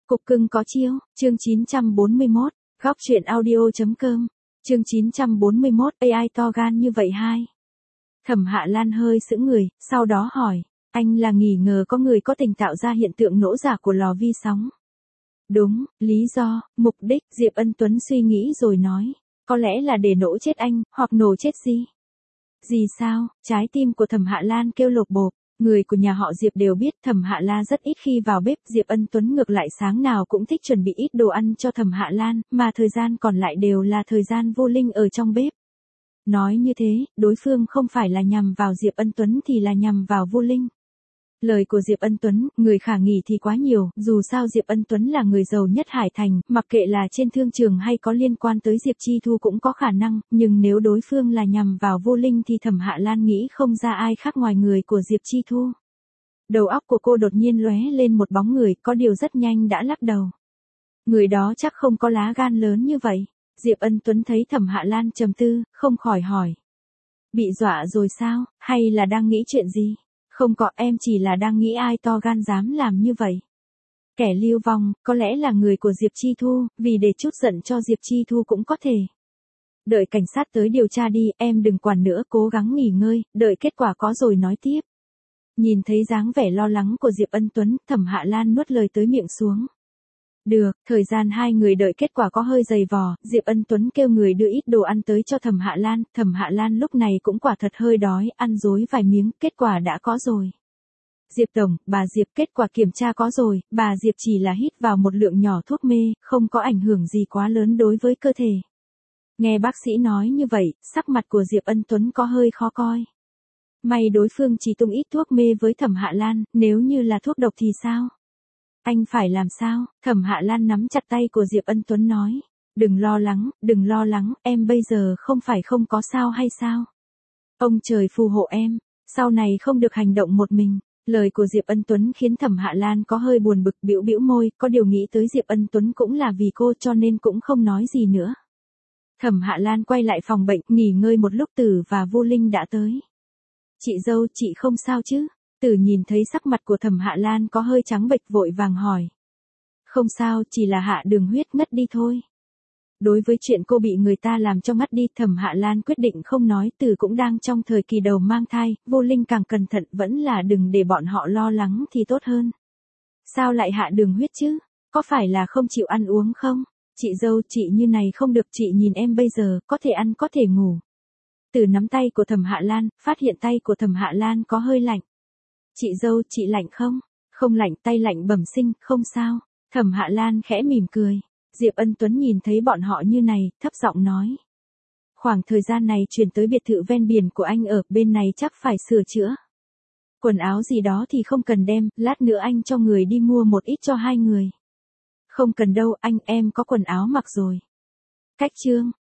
Cục cưng có chiêu, chương 941, góc truyện audio.com, chương 941, AI to gan như vậy hai. Thẩm Hạ Lan hơi sững người, sau đó hỏi, anh là nghi ngờ có người có tình tạo ra hiện tượng nổ giả của lò vi sóng. Đúng, lý do, mục đích, Diệp Ân Tuấn suy nghĩ rồi nói, có lẽ là để nổ chết anh, hoặc nổ chết gì. Gì sao, trái tim của Thẩm Hạ Lan kêu lột bột. Người của nhà họ Diệp đều biết Thẩm Hạ Lan rất ít khi vào bếp, Diệp Ân Tuấn ngược lại sáng nào cũng thích chuẩn bị ít đồ ăn cho Thẩm Hạ Lan, mà thời gian còn lại đều là thời gian vô linh ở trong bếp. Nói như thế, đối phương không phải là nhằm vào Diệp Ân Tuấn thì là nhằm vào vô linh. Lời của Diệp Ân Tuấn, người khả nghi thì quá nhiều, dù sao Diệp Ân Tuấn là người giàu nhất Hải Thành, mặc kệ là trên thương trường hay có liên quan tới Diệp Chi Thu cũng có khả năng, nhưng nếu đối phương là nhằm vào vô linh thì Thẩm Hạ Lan nghĩ không ra ai khác ngoài người của Diệp Chi Thu. Đầu óc của cô đột nhiên lóe lên một bóng người, có điều rất nhanh đã lắc đầu. Người đó chắc không có lá gan lớn như vậy. Diệp Ân Tuấn thấy Thẩm Hạ Lan trầm tư, không khỏi hỏi. Bị dọa rồi sao, hay là đang nghĩ chuyện gì? Không có, em chỉ là đang nghĩ ai to gan dám làm như vậy. Kẻ lưu vong, có lẽ là người của Diệp Chi Thu, vì để chút giận cho Diệp Chi Thu cũng có thể. Đợi cảnh sát tới điều tra đi, em đừng quản nữa, cố gắng nghỉ ngơi, đợi kết quả có rồi nói tiếp. Nhìn thấy dáng vẻ lo lắng của Diệp Ân Tuấn, Thẩm Hạ Lan nuốt lời tới miệng xuống. Được, thời gian hai người đợi kết quả có hơi dày vò, Diệp Ân Tuấn kêu người đưa ít đồ ăn tới cho Thẩm Hạ Lan lúc này cũng quả thật hơi đói, ăn dối vài miếng, kết quả đã có rồi. Diệp Tổng, bà Diệp, kết quả kiểm tra có rồi, bà Diệp chỉ là hít vào một lượng nhỏ thuốc mê, không có ảnh hưởng gì quá lớn đối với cơ thể. Nghe bác sĩ nói như vậy, sắc mặt của Diệp Ân Tuấn có hơi khó coi. May đối phương chỉ tung ít thuốc mê với Thẩm Hạ Lan, nếu như là thuốc độc thì sao? Anh phải làm sao? Thẩm Hạ Lan nắm chặt tay của Diệp Ân Tuấn nói. Đừng lo lắng, em bây giờ không phải không có sao hay sao? Ông trời phù hộ em, sau này không được hành động một mình. Lời của Diệp Ân Tuấn khiến Thẩm Hạ Lan có hơi buồn bực, bĩu bĩu môi, có điều nghĩ tới Diệp Ân Tuấn cũng là vì cô cho nên cũng không nói gì nữa. Thẩm Hạ Lan quay lại phòng bệnh, nghỉ ngơi một lúc Tử và Vô Linh đã tới. Chị dâu, chị không sao chứ? Tử nhìn thấy sắc mặt của Thẩm Hạ Lan có hơi trắng bệch vội vàng hỏi. Không sao, chỉ là hạ đường huyết ngất đi thôi. Đối với chuyện cô bị người ta làm cho ngất đi, Thẩm Hạ Lan quyết định không nói, Tử cũng đang trong thời kỳ đầu mang thai, Vô Linh càng cẩn thận, vẫn là đừng để bọn họ lo lắng thì tốt hơn. Sao lại hạ đường huyết chứ? Có phải là không chịu ăn uống không? Chị dâu, chị như này không được, chị nhìn em bây giờ, có thể ăn có thể ngủ. Tử nắm tay của Thẩm Hạ Lan, phát hiện tay của Thẩm Hạ Lan có hơi lạnh. Chị dâu, chị lạnh không? Không lạnh, tay lạnh bẩm sinh, không sao. Thẩm Hạ Lan khẽ mỉm cười. Diệp Ân Tuấn nhìn thấy bọn họ như này, thấp giọng nói. Khoảng thời gian này chuyển tới biệt thự ven biển của anh ở bên này chắc phải sửa chữa. Quần áo gì đó thì không cần đem, lát nữa anh cho người đi mua một ít cho hai người. Không cần đâu, em có quần áo mặc rồi. Cách chương.